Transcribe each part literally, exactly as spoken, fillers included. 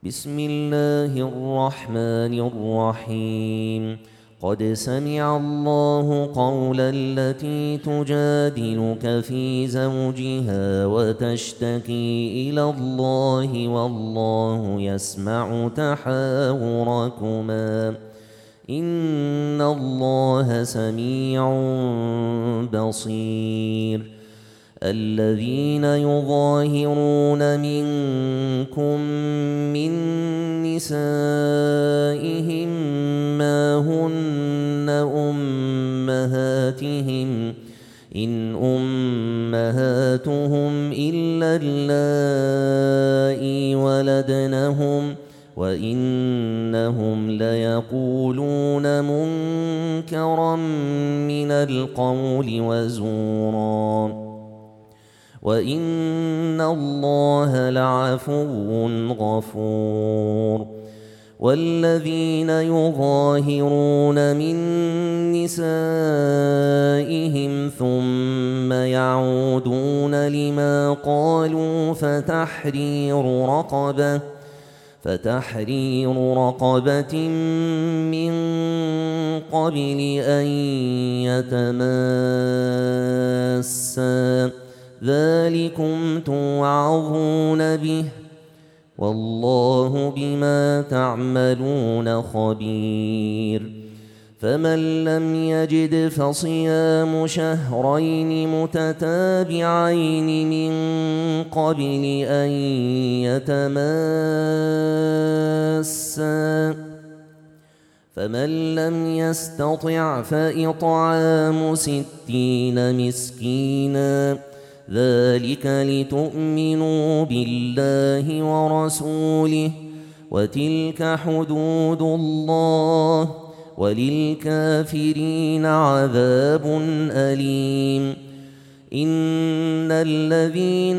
بسم الله الرحمن الرحيم. قد سمع الله قول التي تجادلك في زوجها وتشتكي إلى الله والله يسمع تحاوركما إن الله سميع بصير. الذين يظاهرون منكم من نسائهم ما هن أمهاتهم إن أمهاتهم إلا اللائي ولدنهم وإنهم ليقولون منكرا من القول وزورا وإن الله لعفو غفور. والذين يظاهرون من نسائهم ثم يعودون لما قالوا فتحرير رقبة فتحرير رقبة من قبل أن يتماسا ذلكم توعظون به والله بما تعملون خبير. فمن لم يجد فصيام شهرين متتابعين من قبل أن يتماسا فمن لم يستطع فإطعام ستين مسكينا ذلك لتؤمنوا بالله ورسوله وتلك حدود الله وللكافرين عذاب أليم. إن الذين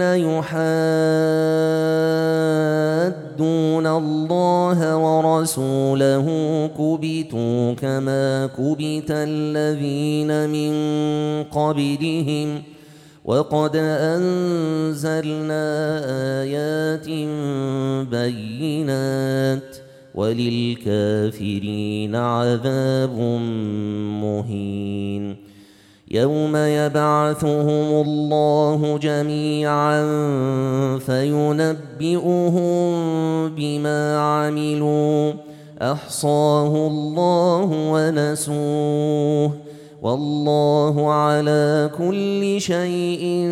يحادون الله ورسوله كبتوا كما كبت الذين من قبلهم وقد أنزلنا آيات بينات وللكافرين عذاب مهين. يوم يبعثهم الله جميعا فينبئهم بما عملوا أحصاه الله ونسوه والله على كل شيء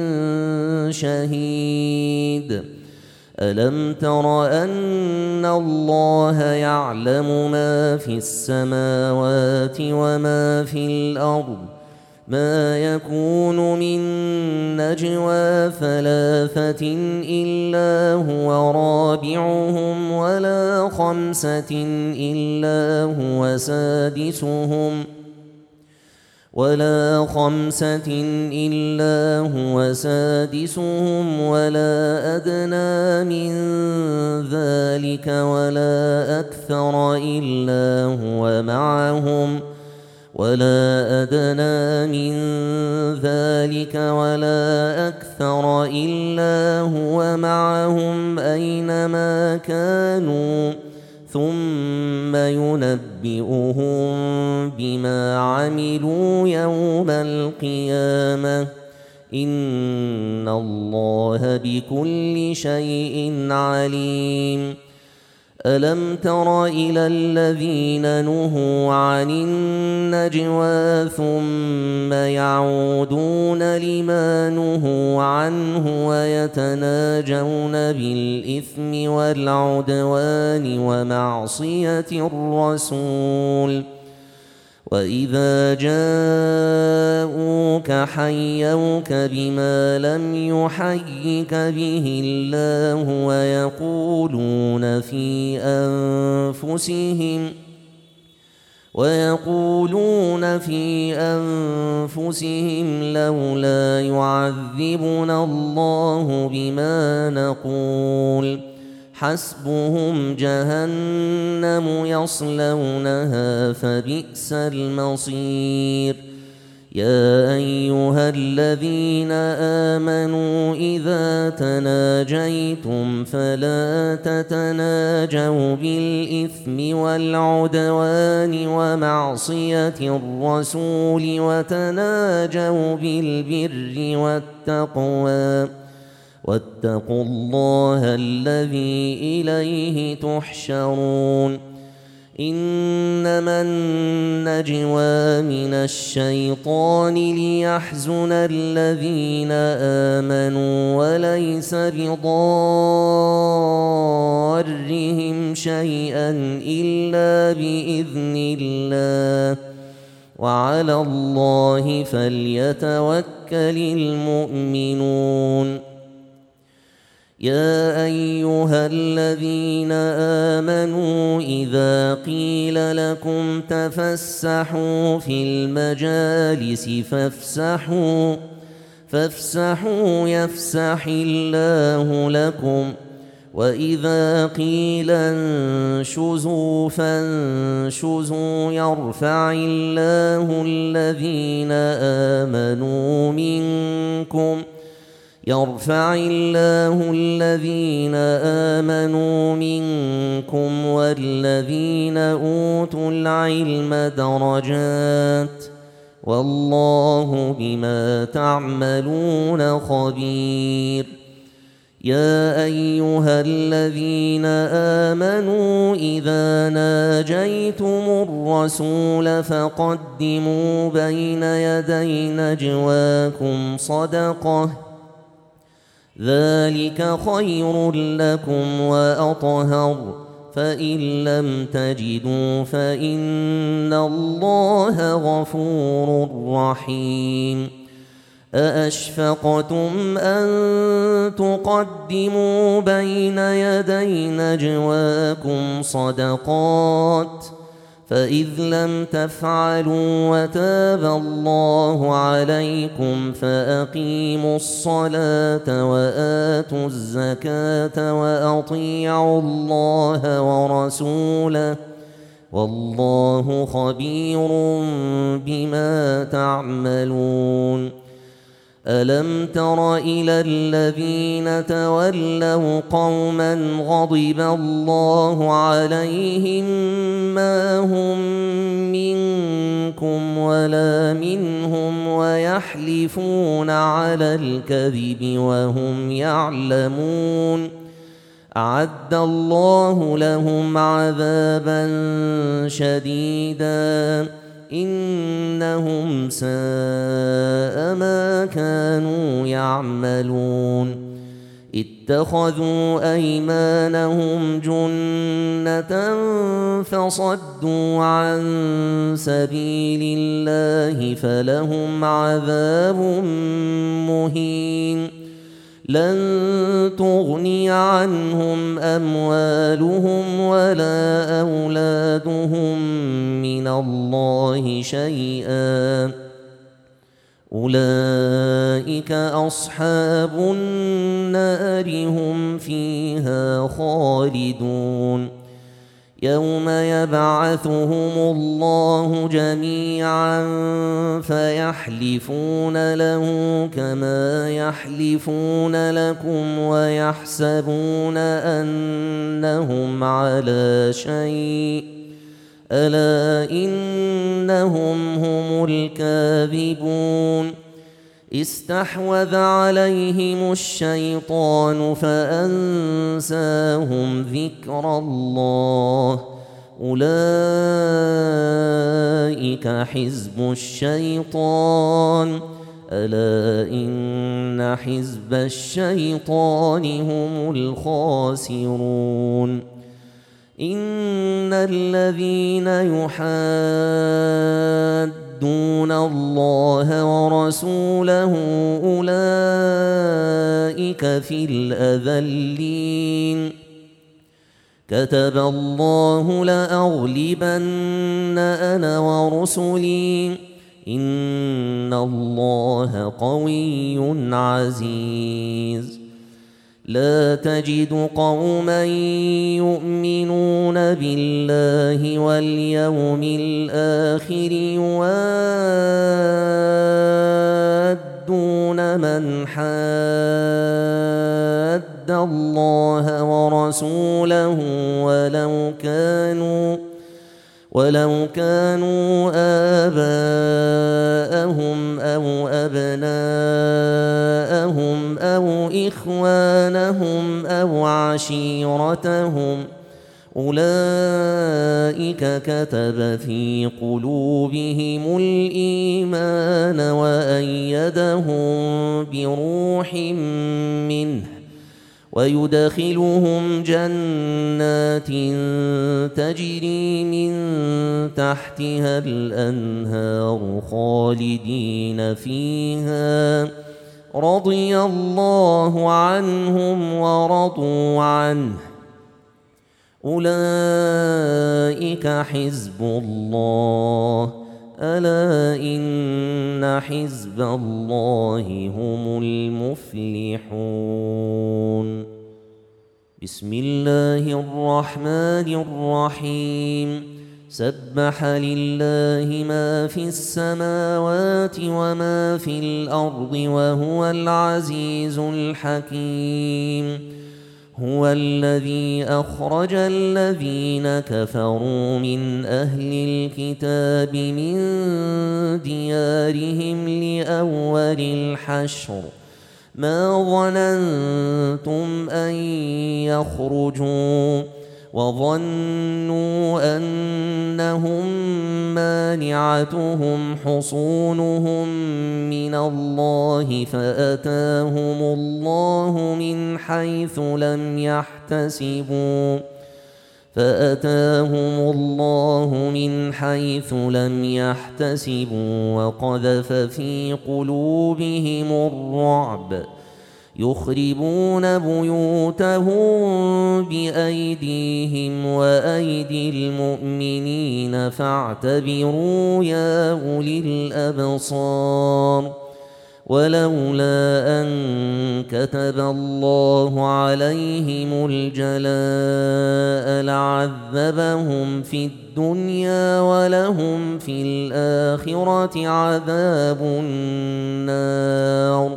شهيد. ألم تر أن الله يعلم ما في السماوات وما في الأرض ما يكون من نجوى ثلاثة إلا هو رابعهم ولا خمسة إلا هو سادسهم ولا خمسة إلا هو سادسهم ولا أدنى من ذلك ولا أكثر إلا هو معهم ولا أدنى من ذلك ولا أكثر إلا هو معهم أينما كانوا ثم ينبئهم بما عملوا يوم القيامة إن الله بكل شيء عليم. ألم تر إلى الذين نهوا عن النجوى ثم يعودون لما نهوا عنه ويتناجون بالإثم والعدوان ومعصية الرسول وإذا جاءوك حيوك بما لم يحيك به الله ويقولون في أنفسهم ويقولون في أنفسهم لولا يعذبنا الله بما نقول حسبهم جهنم يصلونها فبئس المصير. يا أيها الذين آمنوا إذا تناجيتم فلا تتناجوا بالإثم والعدوان ومعصية الرسول وتناجوا بالبر والتقوى واتقوا الله الذي إليه تحشرون. إنما النجوى من الشيطان ليحزن الذين آمنوا وليس بضارهم شيئا إلا بإذن الله وعلى الله فليتوكل المؤمنون. يا أيها الذين آمنوا إذا قيل لكم تفسحوا في المجالس فافسحوا فافسحوا يفسح الله لكم وإذا قيل انشزوا فانشزوا يرفع الله الذين آمنوا منكم يرفع الله الذين آمنوا منكم والذين أوتوا العلم درجات والله بما تعملون خبير. يا أيها الذين آمنوا إذا ناجيتم الرسول فقدموا بين يدي نجواكم صدقة ذلك خير لكم وأطهر فإن لم تجدوا فإن الله غفور رحيم. أأشفقتم أن تقدموا بين يدي نجواكم صدقات فإذ لم تفعلوا وتاب الله عليكم فأقيموا الصلاة وآتوا الزكاة وأطيعوا الله ورسوله والله خبير بما تعملون. ألم تر إلى الذين تولوا قوما غضب الله عليهم ما هم منكم ولا منهم ويحلفون على الكذب وهم يعلمون أعد الله لهم عذابا شديدا إنهم ساء ما كانوا يعملون. اتخذوا أيمانهم جنة فصدوا عن سبيل الله فلهم عذاب مهين. لن تغني عنهم أموالهم ولا أولادهم من الله شيئا أولئك أصحاب النار هم فيها خالدون. يوم يبعثهم الله جميعا فيحلفون له كما يحلفون لكم ويحسبون أنهم على شيء ألا إنهم هم الكاذبون. استحوذ عليهم الشيطان فأنساهم ذكر الله أولئك حزب الشيطان ألا إن حزب الشيطان هم الخاسرون. إن الذين يحادون دون الله ورسوله أولئك في الأذلين. كتب الله لأغلبن أنا ورسلي إن الله قوي عزيز. لا تجد قوما يؤمنون بالله واليوم الآخر يوادون من حاد الله ورسوله ولو كانوا ولو كانوا آباءهم أو أبناءهم أو إخوانهم أو عشيرتهم أولئك كتب في قلوبهم الإيمان وأيدهم بروح منه ويدخلهم جنات تجري من تحتها الأنهار خالدين فيها رضي الله عنهم ورضوا عنه أولئك حزب الله ألا إن حزب الله هم المفلحون. بسم الله الرحمن الرحيم. سبح لله ما في السماوات وما في الأرض وهو العزيز الحكيم. هو الذي أخرج الذين كفروا من أهل الكتاب من ديارهم لأول الحشر ما ظننتم أن يخرجوا وظنوا أنهم مانعتهم حصونهم من الله فأتاهم الله من حيث لم يحتسبوا فأتاهم الله من حيث لم يحتسبوا وقذف في قلوبهم الرعب يخربون بيوتهم بأيديهم وأيدي المؤمنين فاعتبروا يا أولي الأبصار. ولولا أن كتب الله عليهم الجلاء لعذبهم في الدنيا ولهم في الآخرة عذاب النار.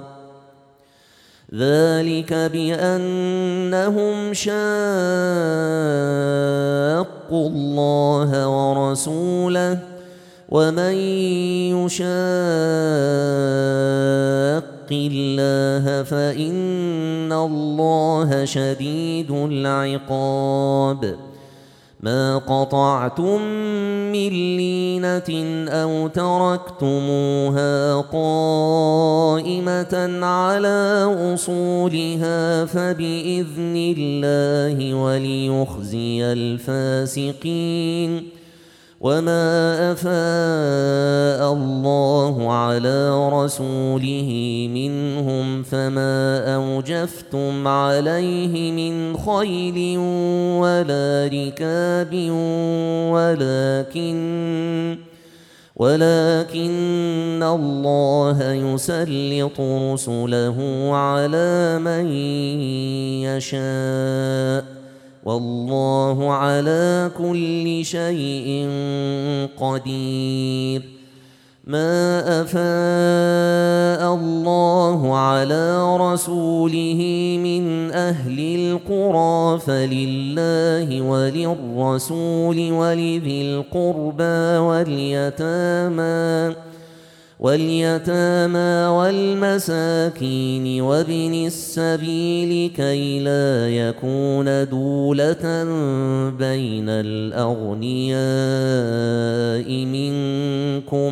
ذلك بأنهم شاقوا الله ورسوله ومن يشاق الله فإن الله شديد العقاب. ما قطعتم من لينة أو تركتموها قائمة على أصولها فبإذن الله وليخزي الفاسقين. وما أفاء الله على رسوله منهم فما أوجفتم عليه من خيل ولا ركاب ولكن ولكن الله يسلط رسله على من يشاء والله على كل شيء قدير. ما أفاء الله على رسوله من أهل القرى فلله وللرسول ولذي القربى واليتامى واليتامى والمساكين وابن السبيل كي لا يكون دولة بين الأغنياء منكم.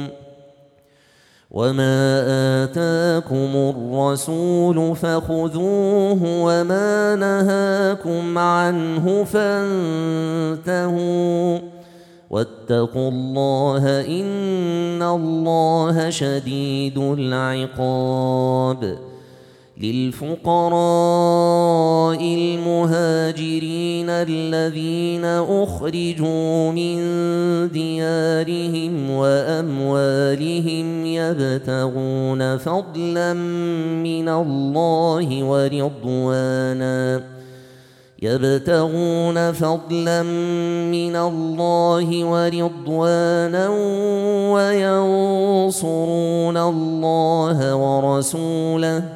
وما آتاكم الرسول فخذوه وما نهاكم عنه فانتهوا واتقوا الله إن الله شديد العقاب. للفقراء المهاجرين الذين أخرجوا من ديارهم وأموالهم يبتغون فضلا من الله ورضوانا يبتغون فضلا من الله ورضوانا وينصرون الله ورسوله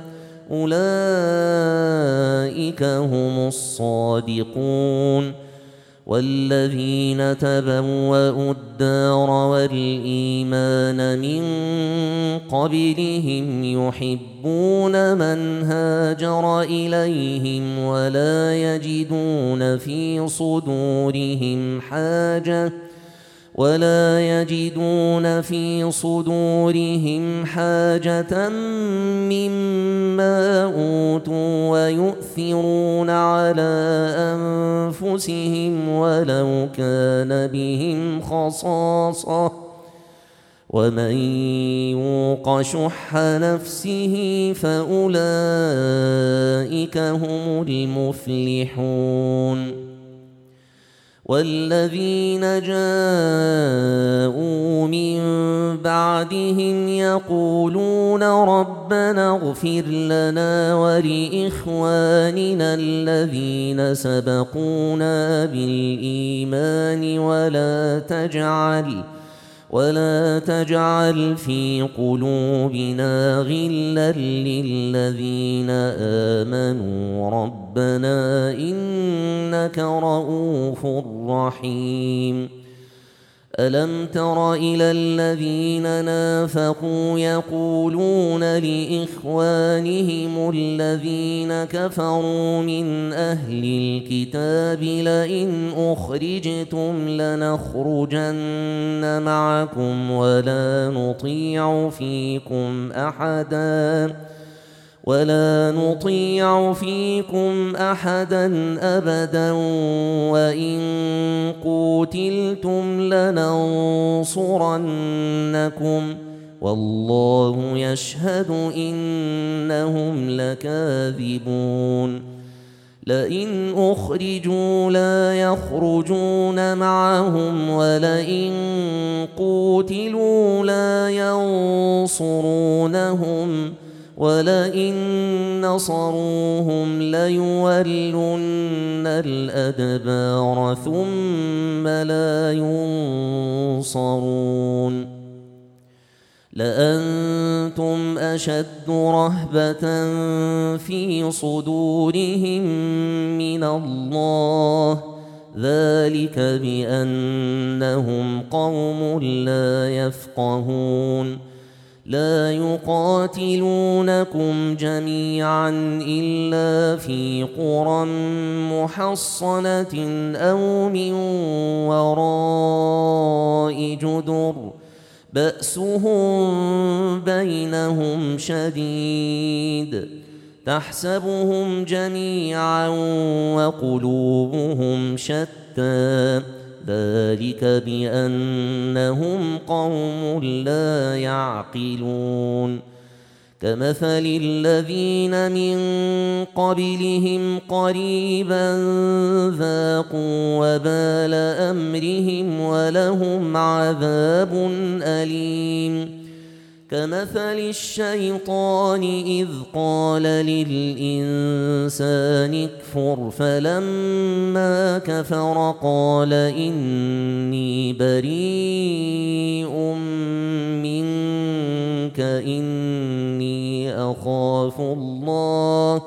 أولئك هم الصادقون والذين تبوأوا الدار والإيمان من قبلهم يحبون من هاجر إليهم ولا يجدون في صدورهم حاجة ولا يجدون في صدورهم حاجة مما أوتوا ويؤثرون على أنفسهم ولو كان بهم خصاصة ومن يوق شح نفسه فأولئك هم المفلحون والذين جاءوا من بعدهم يقولون ربنا اغفر لنا ولإخواننا الذين سبقونا بالإيمان ولا تجعل ولا تجعل في قلوبنا غلا للذين آمنوا ربنا إنك رؤوف رحيم ألم تر إلى الذين نافقوا يقولون لإخوانهم الذين كفروا من أهل الكتاب لئن أخرجتم لنخرجن معكم ولا نطيع فيكم أحداً ولا نطيع فيكم أحدا أبدا وإن قوتلتم لننصرنكم والله يشهد إنهم لكاذبون لئن أخرجوا لا يخرجون معهم ولئن قوتلوا لا ينصرونهم ولئن نصروهم ليولن الأدبار ثم لا ينصرون لأنتم أشد رهبة في صدورهم من الله ذلك بأنهم قوم لا يفقهون لا يقاتلونكم جميعا إلا في قرى محصنة أو من وراء جدر بأسهم بينهم شديد تحسبهم جميعا وقلوبهم شتى ذلك بأنهم قوم لا يعقلون كمثل الذين من قبلهم قريبا ذاقوا وبال أمرهم ولهم عذاب أليم كمثل الشيطان إذ قال للإنسان اكفر فلما كفر قال إني بريء منك إني أخاف الله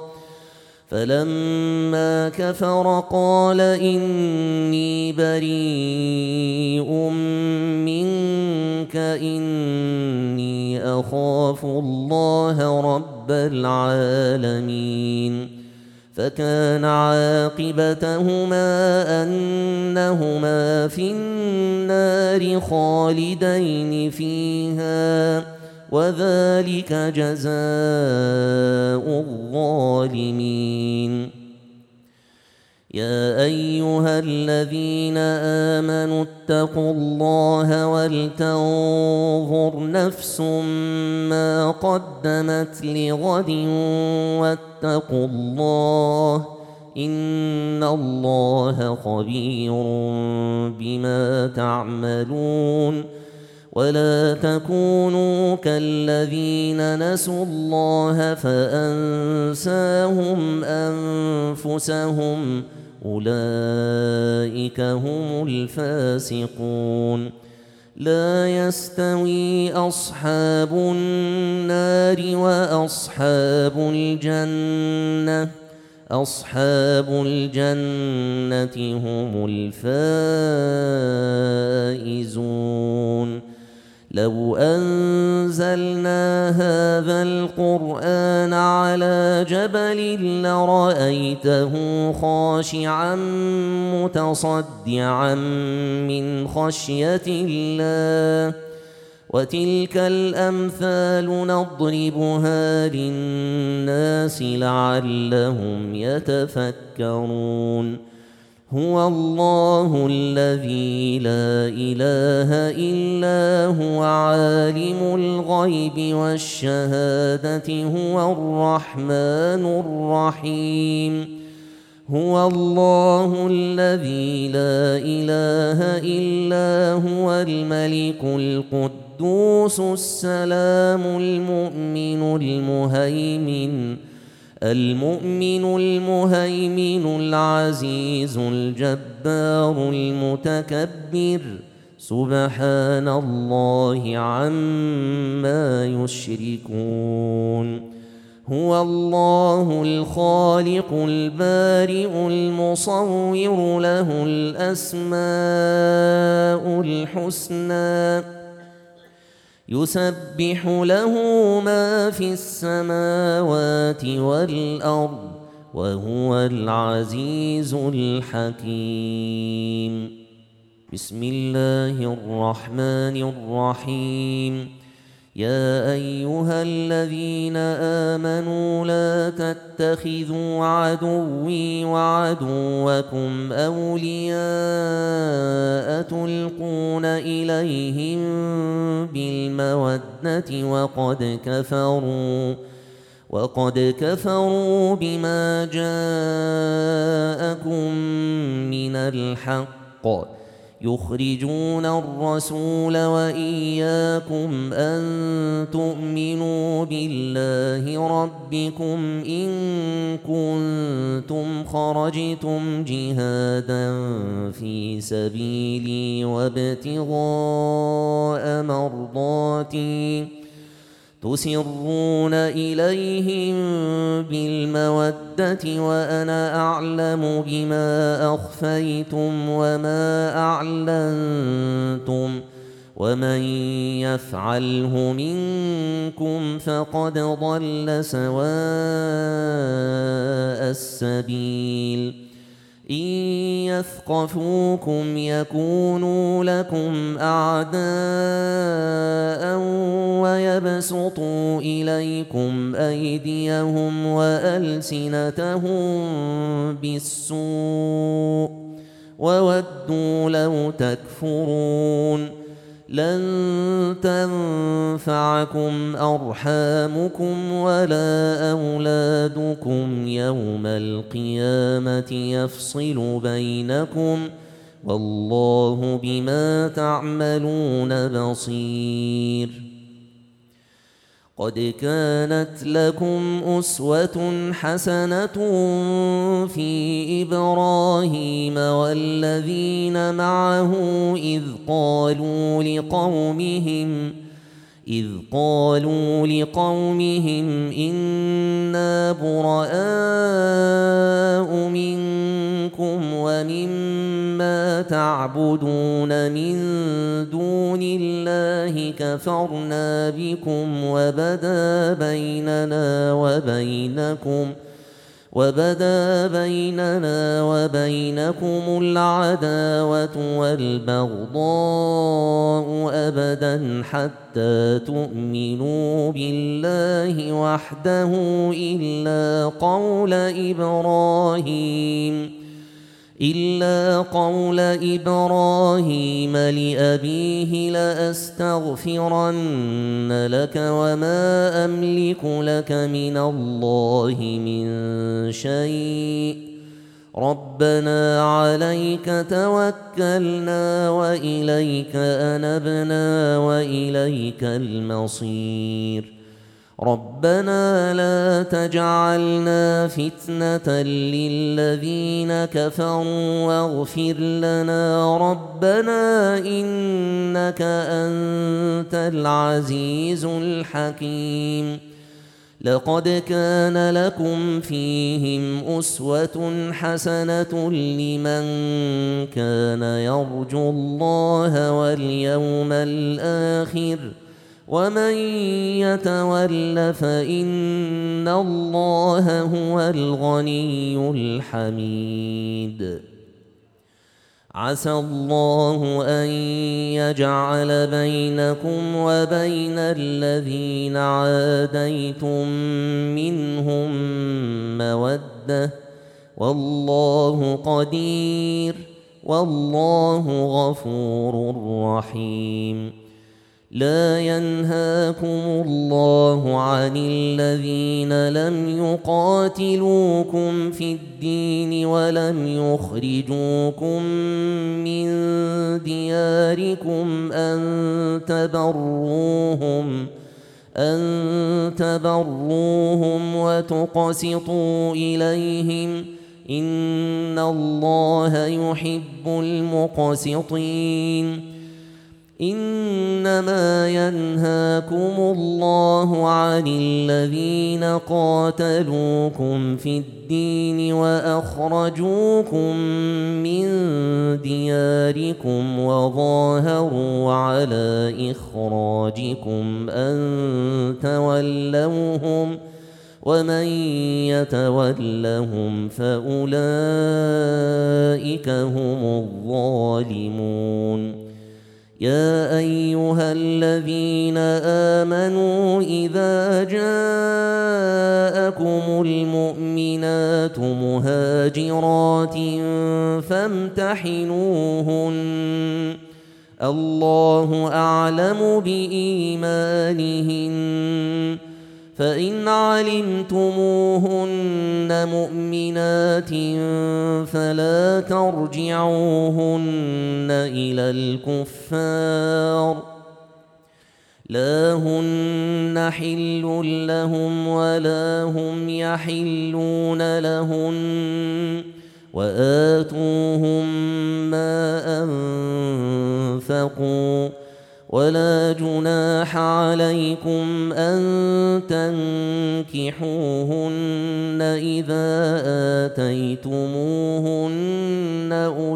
فلما كفر قال إني بريء منك إني أخاف الله رب العالمين فكان عاقبتهما أنهما في النار خالدين فيها وذلك جزاء الظالمين يا أيها الذين آمنوا اتقوا الله ولتنظر نفس ما قدمت لغد واتقوا الله إن الله خبير بما تعملون ولا تكونوا كالذين نسوا الله فأنساهم أنفسهم أولئك هم الفاسقون لا يستوي أصحاب النار وأصحاب الجنة أصحاب الجنة هم الفائزون لو أنزلنا هذا القرآن على جبل لرأيته خاشعا متصدعا من خشية الله وتلك الأمثال نضربها للناس لعلهم يتفكرون هو الله الذي لا إله إلا هو عالم الغيب والشهادة هو الرحمن الرحيم هو الله الذي لا إله إلا هو الملك القدوس السلام المؤمن المهيمن المؤمن المهيمن العزيز الجبار المتكبر سبحان الله عما يشركون هو الله الخالق البارئ المصور له الأسماء الحسنى يسبح له ما في السماوات والأرض وهو العزيز الحكيم بسم الله الرحمن الرحيم يا أيها الذين آمنوا لا تتخذوا عدوي وعدوكم أولياء تلقون إليهم بالمودة وقد كفروا وقد كفروا بما جاءكم من الحق يخرجون الرسول وإياكم أن تؤمنوا بالله ربكم إن كنتم خرجتم جهادا في سبيلي وابتغاء مرضاتي تسرون إليهم بالمودة وأنا أعلم بما أخفيتم وما أعلنتم ومن يفعله منكم فقد ضل سواء السبيل إن يثقفوكم يكونوا لكم أعداء ويبسطوا إليكم أيديهم وألسنتهم بالسوء وودوا لو تكفرون لن تنفعكم أرحامكم ولا أولادكم يوم القيامة يفصل بينكم والله بما تعملون بصير قد كانت لكم أسوة حسنة في إبراهيم والذين معه إذ قالوا لقومهم إذ قالوا لقومهم إنا براء منكم ومما تعبدون من دون الله كفرنا بكم وبدا بيننا وبينكم وبدا بيننا وبينكم العداوة والبغضاء أبدا حتى تؤمنوا بالله وحده إلا قول إبراهيم إلا قول إبراهيم لأبيه لأستغفرن لك وما أملك لك من الله من شيء ربنا عليك توكلنا وإليك أنبنا وإليك المصير ربنا لا تجعلنا فتنة للذين كفروا واغفر لنا ربنا إنك أنت العزيز الحكيم لقد كان لكم فيهم أسوة حسنة لمن كان يرجو الله واليوم الآخر ومن يتول فإن الله هو الغني الحميد عسى الله أن يجعل بينكم وبين الذين عاديتم منهم مودة والله قدير والله غفور رحيم لا ينهاكم الله عن الذين لم يقاتلوكم في الدين ولم يخرجوكم من دياركم أن تبروهم أن تبروهم وتقسطوا إليهم إن الله يحب المقسطين إنما ينهاكم الله عن الذين قاتلوكم في الدين وأخرجوكم من دياركم وظاهروا على إخراجكم أن تولوهم ومن يتولهم فأولئك هم الظالمون يا أيها الذين آمنوا إذا جاءكم المؤمنات مهاجرات فامتحنوهن الله أعلم بإيمانهن فإن علمتموهن مؤمنات فلا ترجعوهن إلى الكفار لا هن حل لهم ولا هم يحلون لهن وآتوهم ما أنفقوا ولا جناح عليكم أن تنكحوهن إذا آتيتموهن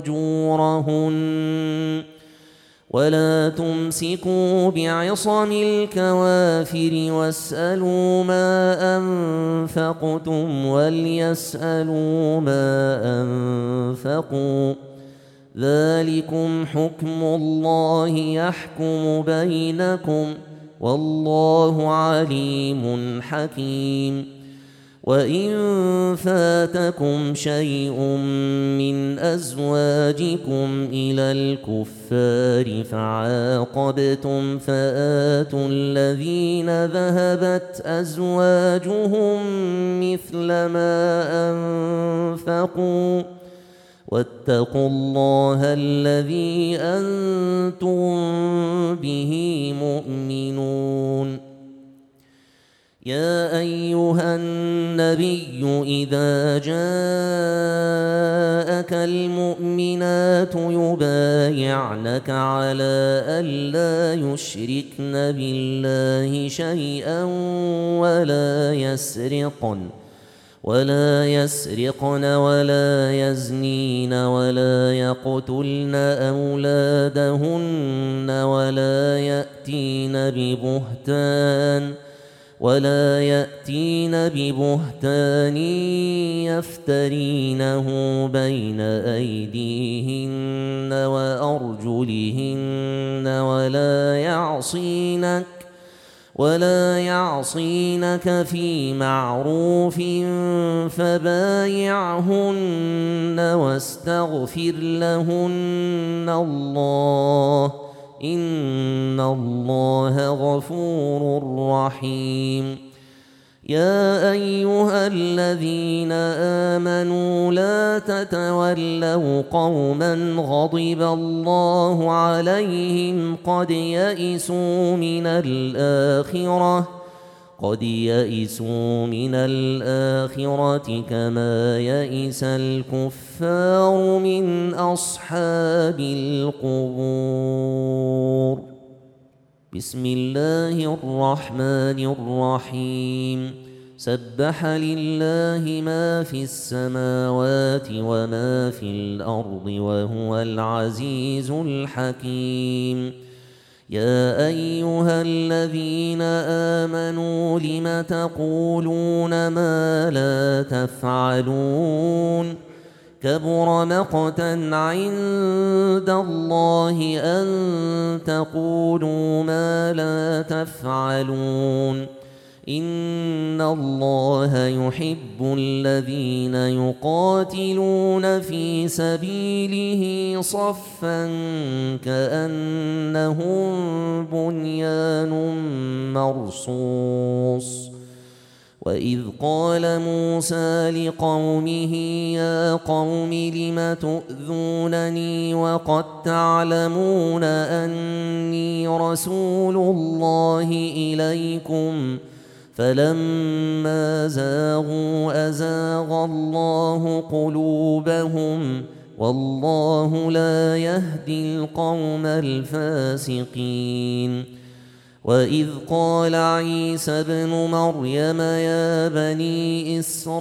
أجورهن ولا تمسكوا بعصم الكوافر واسألوا ما أنفقتم وليسألوا ما أنفقوا ذلكم حكم الله يحكم بينكم والله عليم حكيم وإن فاتكم شيء من أزواجكم إلى الكفار فعاقبتم فآتوا الذين ذهبت أزواجهم مثل ما أنفقوا واتقوا الله الذي أنتم به مؤمنون يا أيها النبي إذا جاءك المؤمنات يبايعنك على ألا يشركن بالله شيئا ولا يسرقن ولا يسرقن ولا يزنين ولا يقتلن أولادهن ولا يأتين ببهتان ولا يأتين ببهتان يفترينه بين أيديهن وأرجلهن ولا يعصينك ولا يعصينك في معروف فبايعهن واستغفر لهن الله إن الله غفور رحيم. يا أيها الذين آمنوا لا تتولوا قوما غضب الله عليهم قد يئسوا من الآخرة قد يئسوا من الآخرة كما يئس الكفار من أصحاب القبور. بسم الله الرحمن الرحيم. سبح لله ما في السماوات وما في الأرض وهو العزيز الحكيم. يا أيها الذين آمنوا لم تقولون ما لا تفعلون كبر مقتا عند الله أن تقولوا ما لا تفعلون إن الله يحب الذين يقاتلون في سبيله صفا كأنهم بنيان مرصوص. وإذ قال موسى لقومه يا قوم لم تؤذونني وقد تعلمون أني رسول الله إليكم فلما زاغوا أزاغ الله قلوبهم والله لا يهدي القوم الفاسقين. وإذ قال عيسى ابن مريم يا بني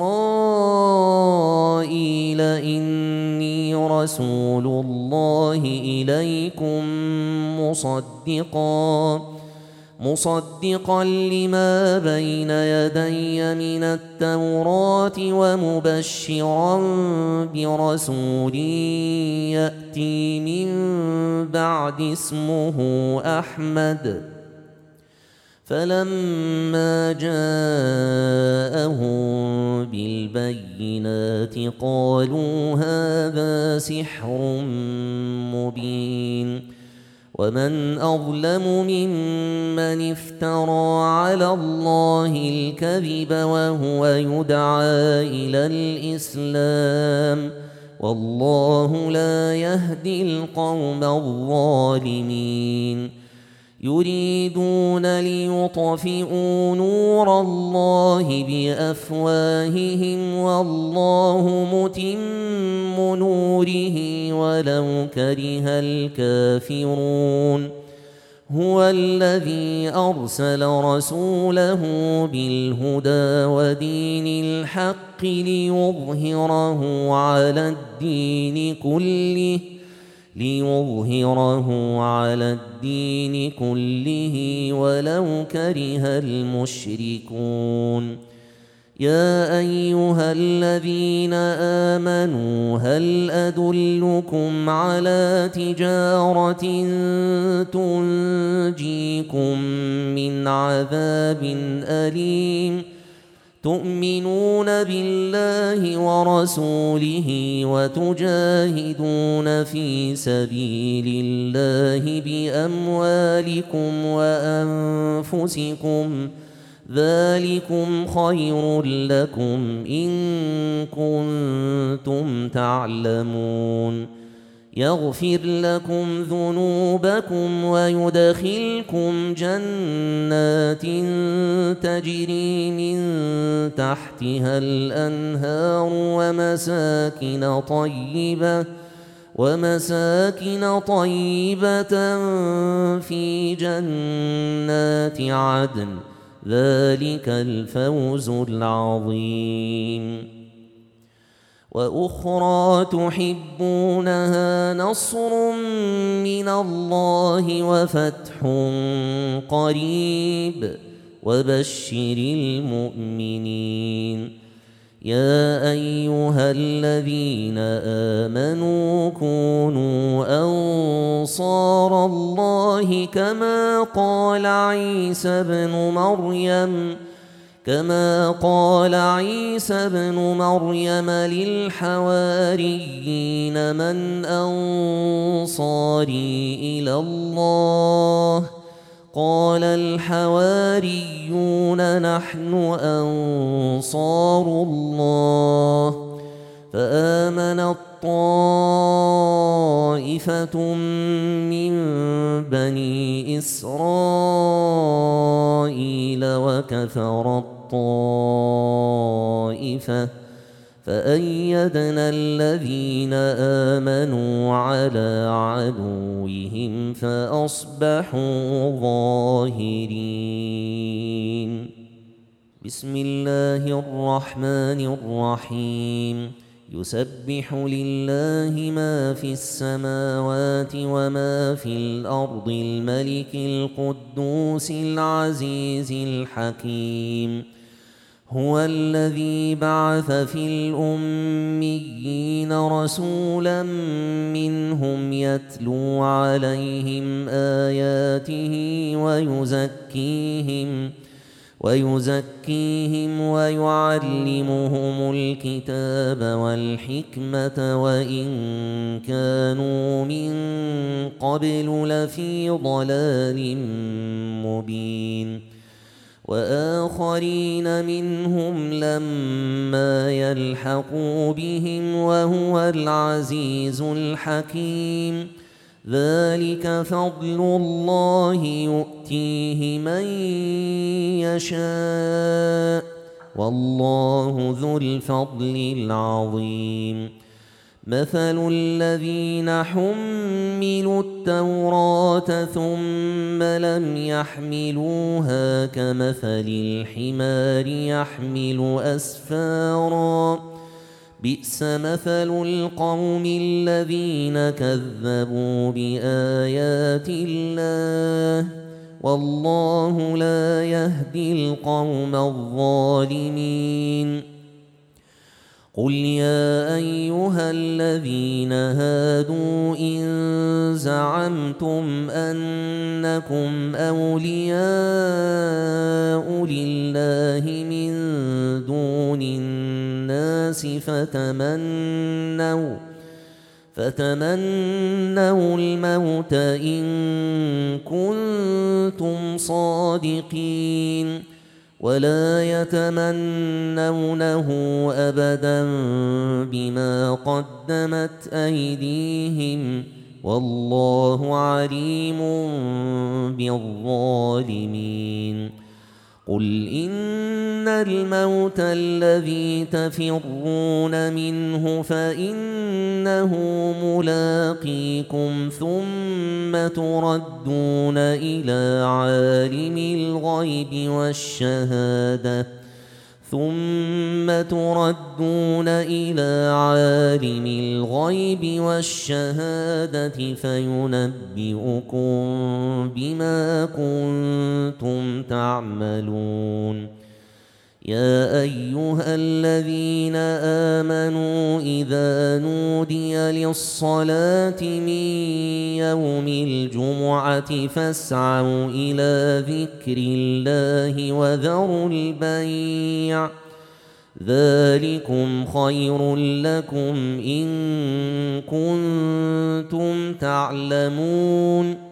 إسرائيل إني رسول الله إليكم مصدقا مصدقا لما بين يدي من التوراة ومبشرا برسول يأتي من بعد اسمه أحمد. فلما جاءهم بالبينات قالوا هذا سحر مبين. ومن أظلم ممن افترى على الله الكذب وهو يدعى إلى الإسلام والله لا يهدي القوم الظالمين. يريدون ليطفئوا نور الله بأفواههم والله متم نوره ولو كره الكافرون. هو الذي أرسل رسوله بالهدى ودين الحق ليظهره على الدين كله ليظهره على الدين كله ولو كره المشركون. يا أيها الذين آمنوا هل أدلكم على تجارة تنجيكم من عذاب أليم تؤمنون بالله ورسوله وتجاهدون في سبيل الله بأموالكم وأنفسكم ذلكم خير لكم إن كنتم تعلمون. يغفر لكم ذنوبكم ويدخلكم جنات تجري من تحتها الأنهار ومساكن طيبة ومساكن طيبة في جنات عدن ذلك الفوز العظيم. وأخرى تحبونها نصر من الله وفتح قريب وبشر المؤمنين. يا أيها الذين آمنوا كونوا أنصار الله الله كما قال عيسى ابن مريم كما قال عيسى ابن مريم للحواريين من أنصاري إلى الله قال الحواريون نحن أنصار الله فآمنت طائفة من بني إسرائيل وكفرت طائفة فأيدنا الذين آمنوا على عدوهم فأصبحوا ظاهرين. بسم الله الرحمن الرحيم. يسبح لله ما في السماوات وما في الأرض الملك القدوس العزيز الحكيم. هو الذي بعث في الأميين رسولا منهم يتلو عليهم آياته ويزكيهم ويزكيهم ويعلمهم الكتاب والحكمة وإن كانوا من قبل لفي ضلال مبين. وآخرين منهم لما يلحقوا بهم وهو العزيز الحكيم. ذلك فضل الله يؤتيه من يشاء والله ذو الفضل العظيم. مثل الذين حملوا التوراة ثم لم يحملوها كمثل الحمار يحمل أسفارا بئس مثل القوم الذين كذبوا بآيات الله والله لا يهدي القوم الظالمين. قل يا أيها الذين هادوا إن زعمتم أنكم أولياء لله من دون الناس فتمنوا فتمنوا الموت إن كنتم صادقين ولا يتمنونه أبدا بما قدمت أيديهم والله عليم بالظالمين. قل إن الموت الذي تفرون منه فإنه ملاقيكم ثم تردون إلى عالم الغيب والشهادة ثم تردون إلى عالم الغيب والشهادة فينبئكم بما كنتم تعملون. يا أيها الذين آمنوا إذا نودي للصلاة من يوم الجمعة فاسعوا إلى ذكر الله وذروا البيع ذلكم خير لكم إن كنتم تعلمون.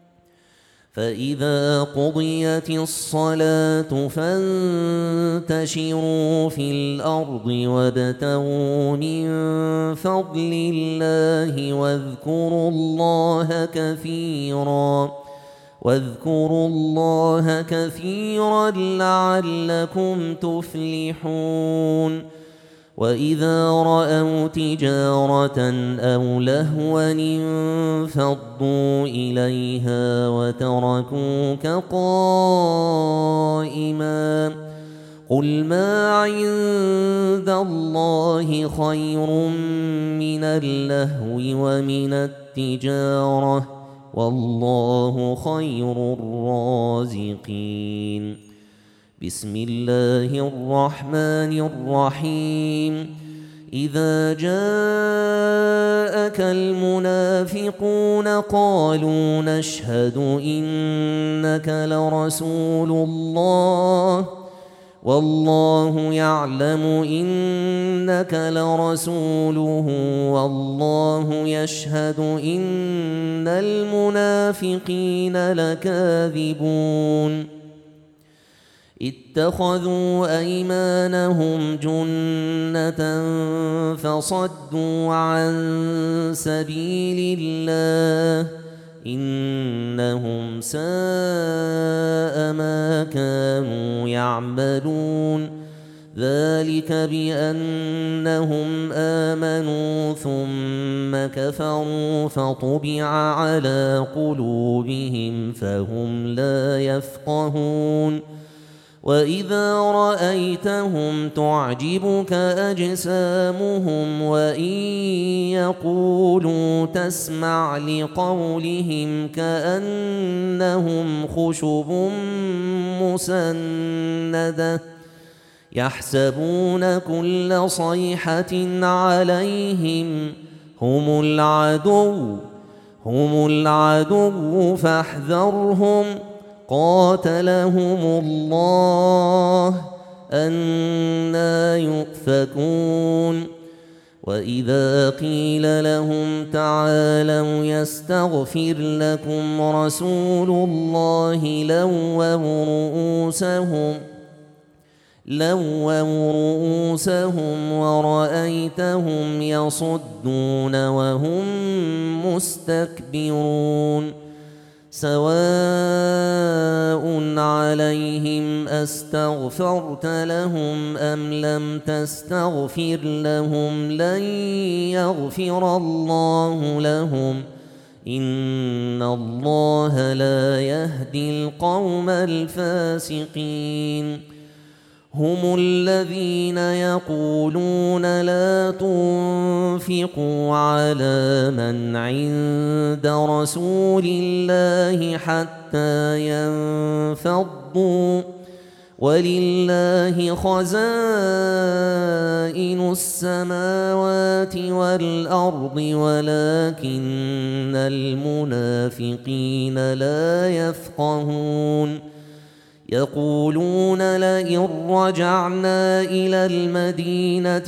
فإذا قضيت الصلاة فانتشروا في الأرض وابتغوا من فضل الله واذكروا الله كثيرا واذكروا الله كثيرا لعلكم تفلحون. وإذا رأوا تجارة أو لهوا انفضوا إليها وتركوك قائما قل ما عند الله خير من اللهو ومن التجارة والله خير الرازقين. بسم الله الرحمن الرحيم. إذا جاءك المنافقون قالوا نشهد إنك لرسول الله والله يعلم إنك لرسوله والله يشهد إن المنافقين لكاذبون اتخذوا أيمانهم جنة فصدوا عن سبيل الله إنهم ساء ما كانوا يعملون ذلك بأنهم آمنوا ثم كفروا فطبع على قلوبهم فهم لا يفقهون وإذا رأيتهم تعجبك أجسامهم وإن يقولوا تسمع لقولهم كأنهم خشب مسندة يحسبون كل صيحة عليهم هم العدو هم العدو فاحذرهم قاتلهم الله أنى يؤفكون وإذا قيل لهم تعالوا يستغفر لكم رسول الله لووا رؤوسهم لووا رؤوسهم ورأيتهم يصدون وهم مستكبرون سواء عليهم أستغفرت لهم أم لم تستغفر لهم لن يغفر الله لهم إن الله لا يهدي القوم الفاسقين هم الذين يقولون لا تنفقوا على من عند رسول الله حتى ينفضوا ولله خزائن السماوات والأرض ولكن المنافقين لا يفقهون يقولون لئن رجعنا إلى المدينة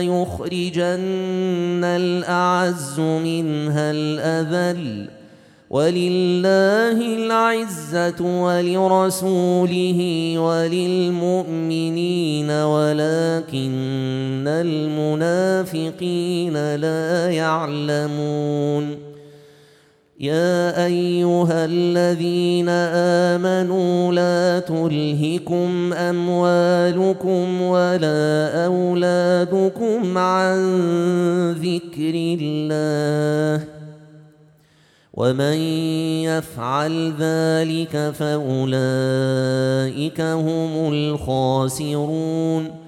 ليخرجن الأعز منها الأذل ولله العزة ولرسوله وللمؤمنين ولكن المنافقين لا يعلمون يا أيها الذين آمنوا لا تلهكم أموالكم ولا أولادكم عن ذكر الله ومن يفعل ذلك فأولئك هم الخاسرون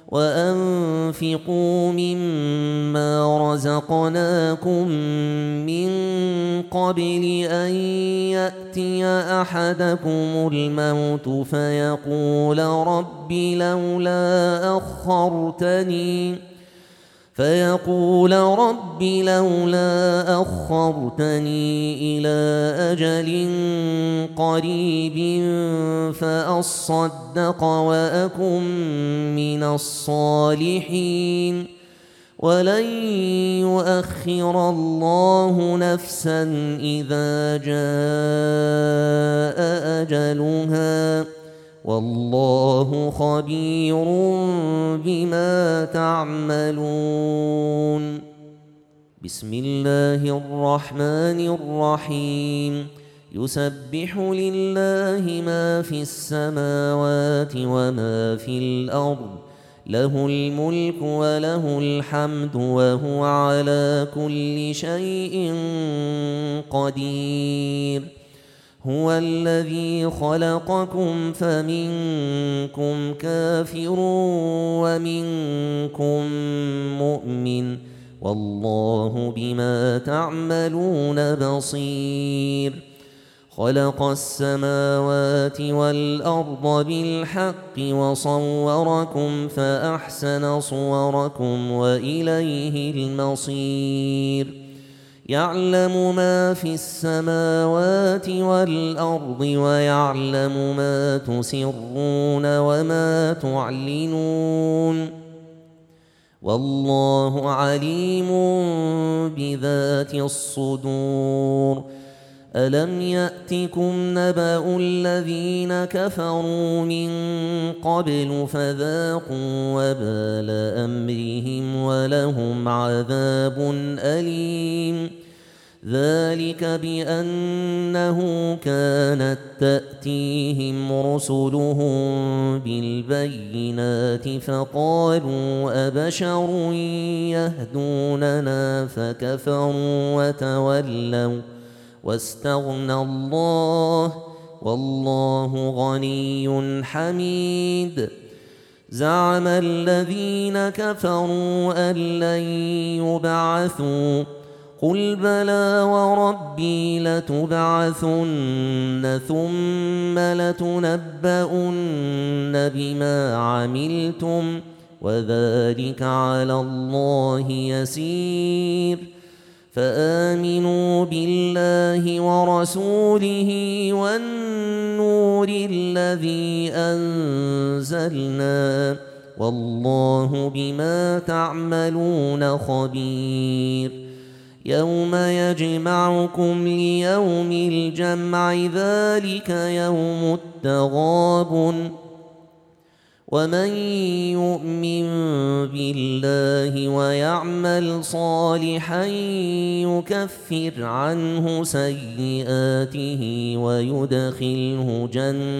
وأنفقوا مما رزقناكم من قبل أن يأتي أحدكم الموت فيقول رب لولا أخرتني فيقول رب لولا أخرتني إلى أجل قريب فأصدق وأكن من الصالحين ولن يؤخر الله نفسا إذا جاء أجلها والله خبير بما تعملون بسم الله الرحمن الرحيم يسبح لله ما في السماوات وما في الأرض له الملك وله الحمد وهو على كل شيء قدير هو الذي خلقكم فمنكم كافر ومنكم مؤمن والله بما تعملون بصير خلق السماوات والأرض بالحق وصوركم فأحسن صوركم وإليه المصير يعلم ما في السماوات والأرض ويعلم ما تسرون وما تعلنون والله عليم بذات الصدور ألم يأتكم نبأ الذين كفروا من قبل فذاقوا وبال أمرهم ولهم عذاب أليم ذلك بأنه كانت تأتيهم رسلهم بالبينات فقالوا أبشر يهدوننا فكفروا وتولوا واستغنى الله والله غني حميد زعم الذين كفروا أن لن يبعثوا قل بلى وربي لتبعثن ثم لتنبؤن بما عملتم وذلك على الله يسير فآمنوا بالله ورسوله والنور الذي أنزلنا والله بما تعملون خبير يوم يجمعكم ليوم الجمع ذلك يوم التغابن ومن يؤمن بالله ويعمل صالحا يكفر عنه سيئاته ويدخله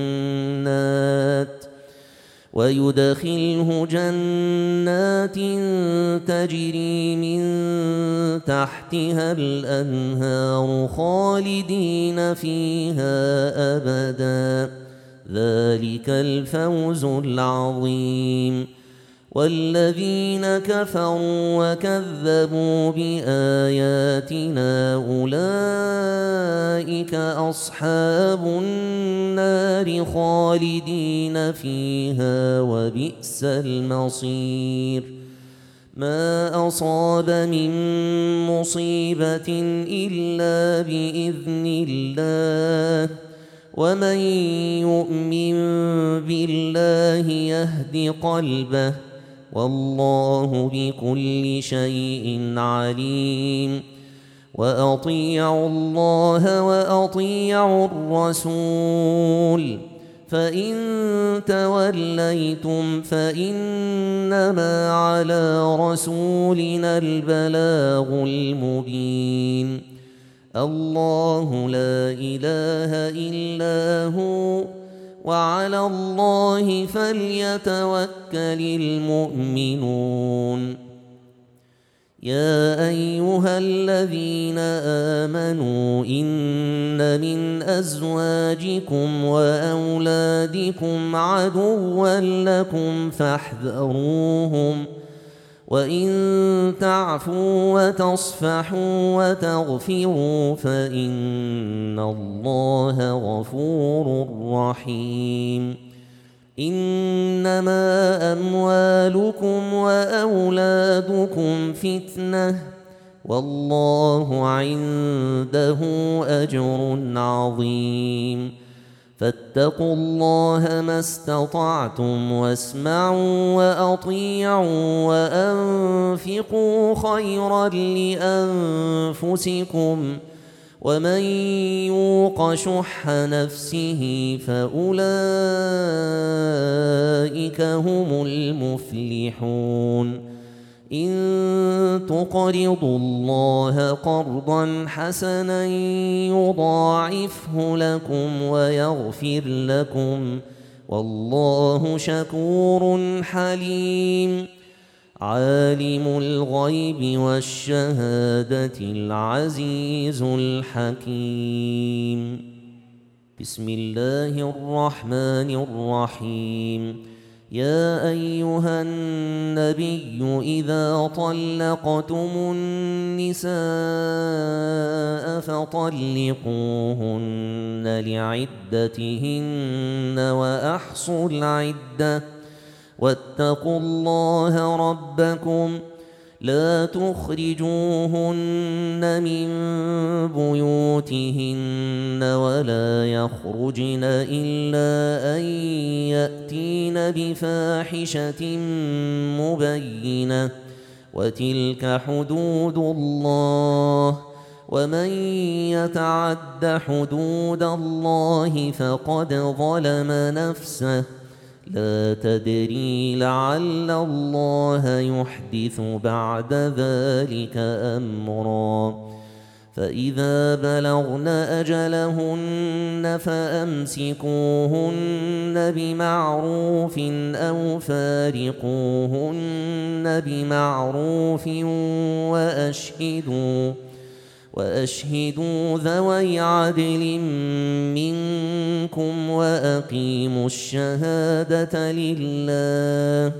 جنات ويدخله جنات تجري من تحتها الأنهار خالدين فيها أبدا ذلك الفوز العظيم والذين كفروا وكذبوا بآياتنا أولئك أصحاب النار خالدين فيها وبئس المصير ما أصاب من مصيبة إلا بإذن الله ومن يؤمن بالله يهد قلبه والله بكل شيء عليم وأطيعوا الله وأطيعوا الرسول فإن توليتم فإنما على رسولنا البلاغ المبين الله لا إله إلا هو وعلى الله فليتوكل المؤمنون يا أيها الذين آمنوا إن من أزواجكم وأولادكم عدوا لكم فاحذروهم وإن تعفوا وتصفحوا وتغفروا فإن الله غفور رحيم إنما أموالكم وأولادكم فتنة والله عنده أجر عظيم فاتقوا الله ما استطعتم واسمعوا وأطيعوا وأنفقوا خيرا لأنفسكم ومن يوق شح نفسه فأولئك هم المفلحون إن تقرضوا الله قرضا حسنا يضاعفه لكم ويغفر لكم والله شكور حليم عالم الغيب والشهادة العزيز الحكيم بسم الله الرحمن الرحيم يا أيها النبي إذا طلقتم النساء فطلقوهن لعدتهن وأحصوا العدة واتقوا الله ربكم لا تخرجوهن من بيوتهن ولا يخرجن إلا أن يأتين بفاحشة مبينة وتلك حدود الله ومن يتعد حدود الله فقد ظلم نفسه لا تدري لعل الله يحدث بعد ذلك أمرا فإذا بلغن أجلهن فأمسكوهن بمعروف أو فارقوهن بمعروف وأشهدوا وأشهدوا ذوي عدل منكم وأقيموا الشهادة لله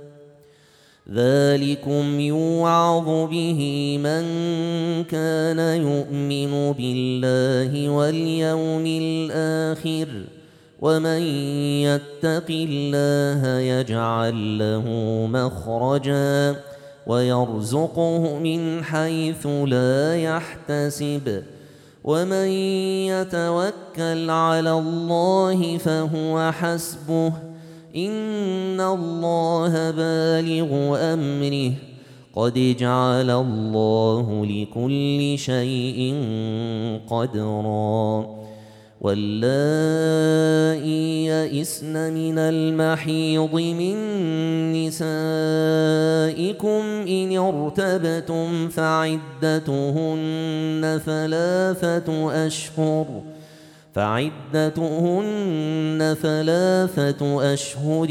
ذلكم يوعظ به من كان يؤمن بالله واليوم الآخر ومن يتق الله يجعل له مخرجا ويرزقه من حيث لا يحتسب ومن يتوكل على الله فهو حسبه إن الله بالغ أمره قد جعل الله لكل شيء قدرا واللائي يئسن من المحيض من نسائكم إن ارتبتم فعدتهن ثلاثة أشهر فعدتهن ثلاثة أشهر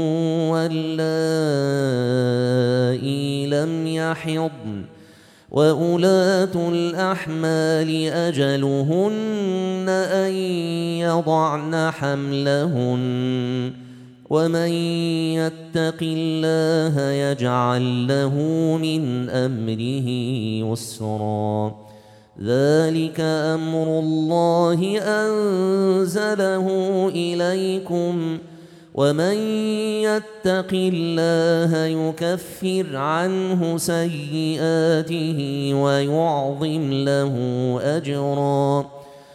واللائي لم يحضن وأولاة الأحمال أجلهن أن يضعن حملهن ومن يتق الله يجعل له من أمره يسرا ذلك أمر الله أنزله إليكم ومن يتق الله يكفر عنه سيئاته ويعظم له أجرا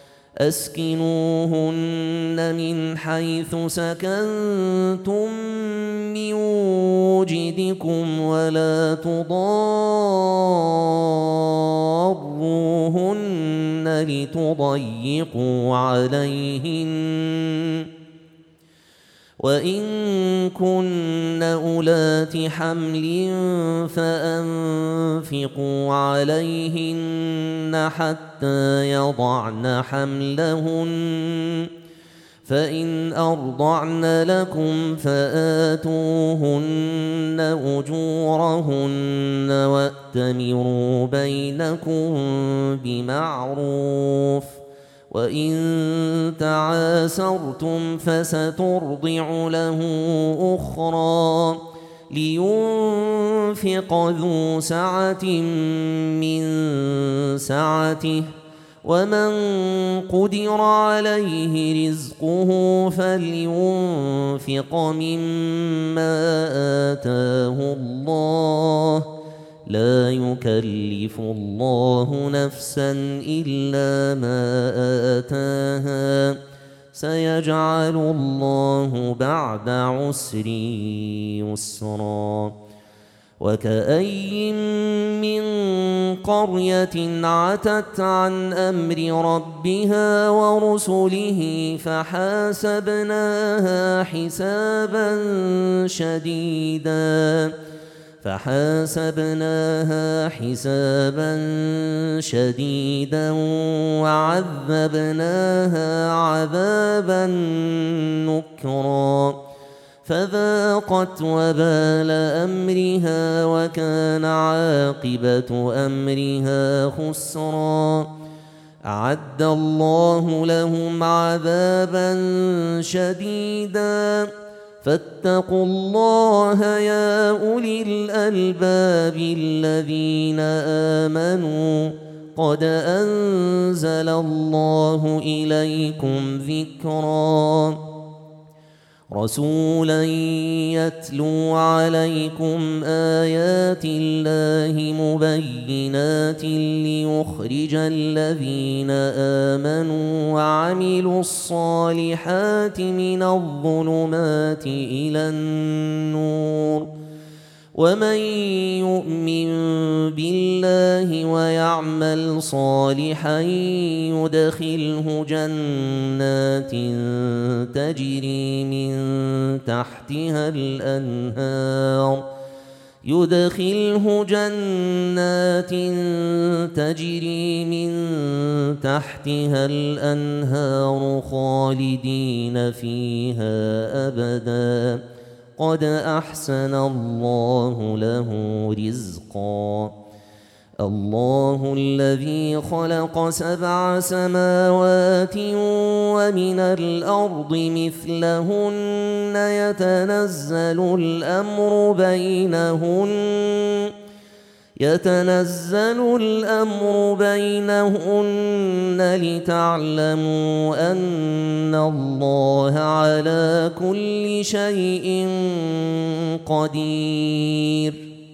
أسكنوهن من حيث سكنتم من وجدكم ولا تضاروهن لتضيقوا عليهن وإن كن أولات حمل فأنفقوا عليهن حتى يضعن حملهن فإن أرضعن لكم فآتوهن أجورهن وأتمروا بينكم بمعروف وإن تعاسرتم فسترضع له أخرى لينفق ذو سعة من سعته ومن قدر عليه رزقه فلينفق مما آتاه الله لا يكلف الله نفسا إلا ما آتاها سيجعل الله بعد عسر يسرا وكأي من قرية عتت عن أمر ربها ورسله فحاسبناها حسابا شديدا فحاسبناها حسابا شديدا وعذبناها عذابا نكرا فذاقت وبال أمرها وكان عاقبة أمرها خسرا أعد الله لهم عذابا شديدا فاتقوا الله يا أولي الألباب الذين آمنوا قد أنزل الله إليكم ذكرا رسولا يتلو عليكم آيات الله مبينات ليخرج الذين آمنوا وعملوا الصالحات من الظلمات إلى النور ومن يؤمن بالله ويعمل صالحا يدخله جنات تجري من تحتها الأنهار يدخله جنات تجري من تحتها الأنهار خالدين فيها أبداً قد أحسن الله له رزقا الله الذي خلق سبع سماوات ومن الأرض مثلهن يتنزل الأمر بينهن يتنزل الأمر بينهن لتعلموا أن الله على كل شيء قدير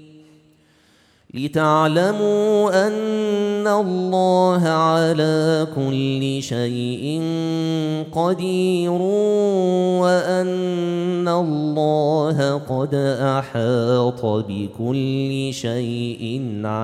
لتعلموا أن الله على كل شيء قدير وأن الله قد أحاط بكل شيء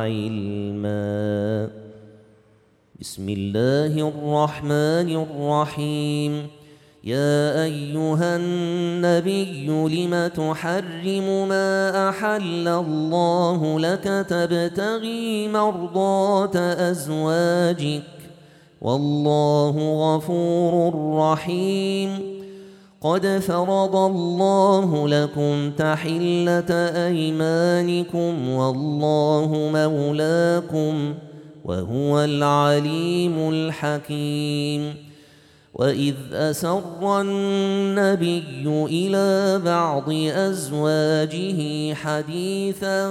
علما. بسم الله الرحمن الرحيم. يا أيها النبي لم تحرم ما أحل الله لك تبتغي مرضات أزواجك والله غفور رحيم. قد فرض الله لكم تحلة أيمانكم والله مولاكم وهو العليم الحكيم. وإذ أسر النبي إلى بعض أزواجه حديثا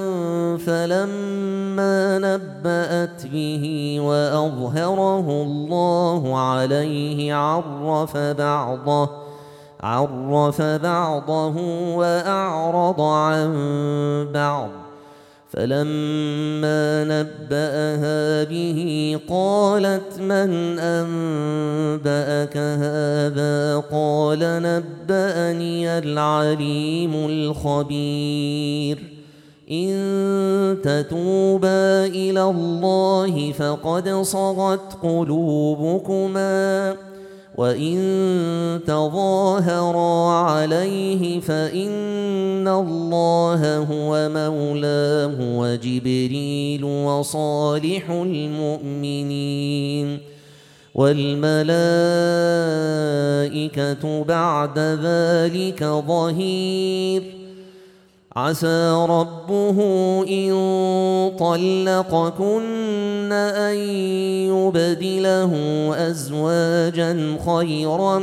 فلما نبأت به وأظهره الله عليه عرف بعضه عرف بعضه وأعرض عن بعض فلما نبأها به قالت من أنبأك هذا قال نبأني العليم الخبير. إن تتوبا إلى الله فقد صغت قلوبكما وإن تظاهرا عليه فإن الله هو مولاه وجبريل وصالح المؤمنين والملائكة بعد ذلك ظهير. عسى ربه إن طلقكن أن يبدله أزواجا خيرا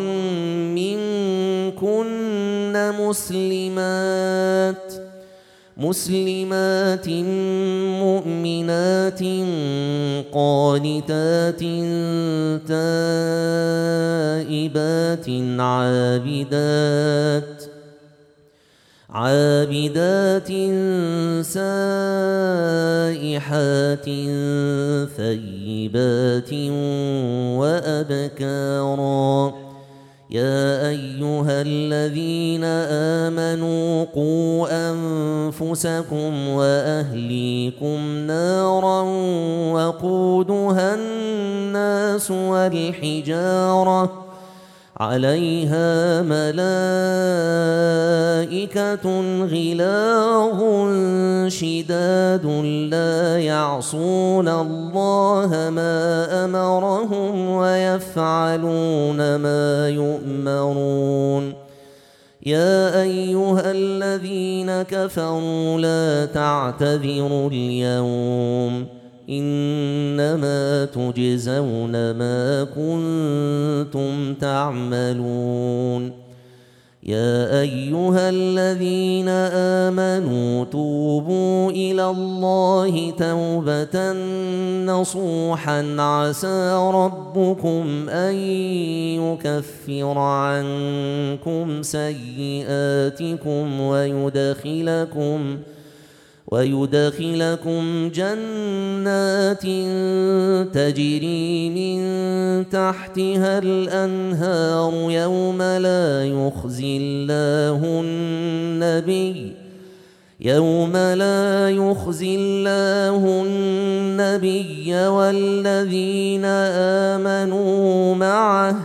منكن مسلمات مسلمات مؤمنات قانتات تائبات عابدات عابدات سائحات ثيبات وأبكارا. يا أيها الذين آمنوا قوا أنفسكم وأهليكم نارا وقودها الناس والحجارة عليها ملائكة غلاظ شداد لا يعصون الله ما أمرهم ويفعلون ما يؤمرون. يا أيها الذين كفروا لا تعتذروا اليوم إنما تجزون ما كنتم تعملون. يا أيها الذين آمنوا توبوا إلى الله توبة نصوحا عسى ربكم أن يكفر عنكم سيئاتكم ويدخلكم ويدخلكم جنات تجري من تحتها الأنهار يوم لا يخزي الله النبي يوم لا يخزي الله النبي والذين آمنوا معه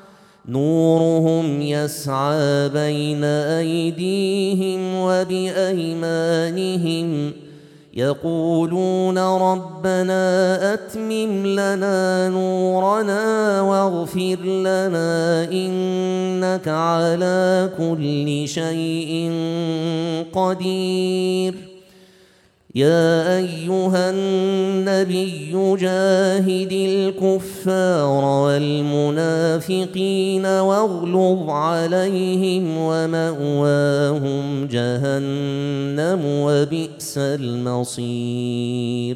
نورهم يسعى بين أيديهم وبأيمانهم يقولون ربنا أتمم لنا نورنا واغفر لنا إنك على كل شيء قدير. يا أيها النبي جاهد الكفار والمنافقين واغلظ عليهم ومأواهم جهنم وبئس المصير.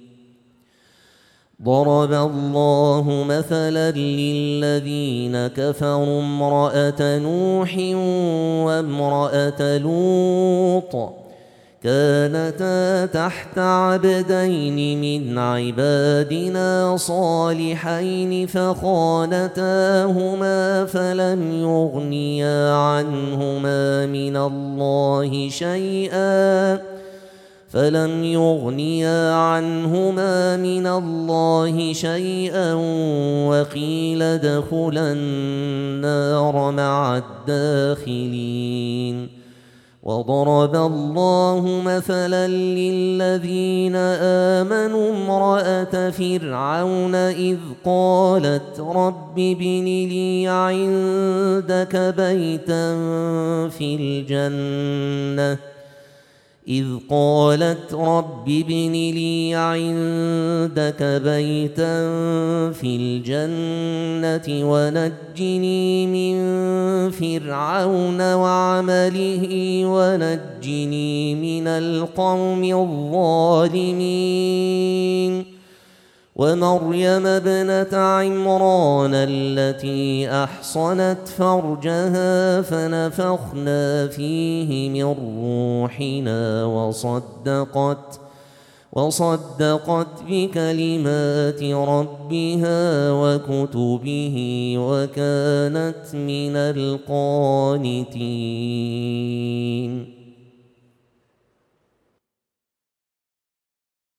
ضرب الله مثلا للذين كفروا امرأة نوح وامرأة لوط كانتا تحت عبدين من عبادنا صالحين فخانتاهما فلم يغنيا عنهما من الله شيئا فلم يغنيا عنهما من الله شيئا وقيل ادخلا النار مع الداخلين. وضرب الله مثلا للذين آمنوا امرأة فرعون إذ قالت رب ابن لي عندك بيتا في الجنة إذ قالت رب ابن لي عندك بيتا في الجنة ونجني من فرعون وعمله ونجني من القوم الظالمين. ومريم ابنة عمران التي أحصنت فرجها فنفخنا فيه من روحنا وصدقت وصدقت بكلمات ربها وكتبه وكانت من القانتين.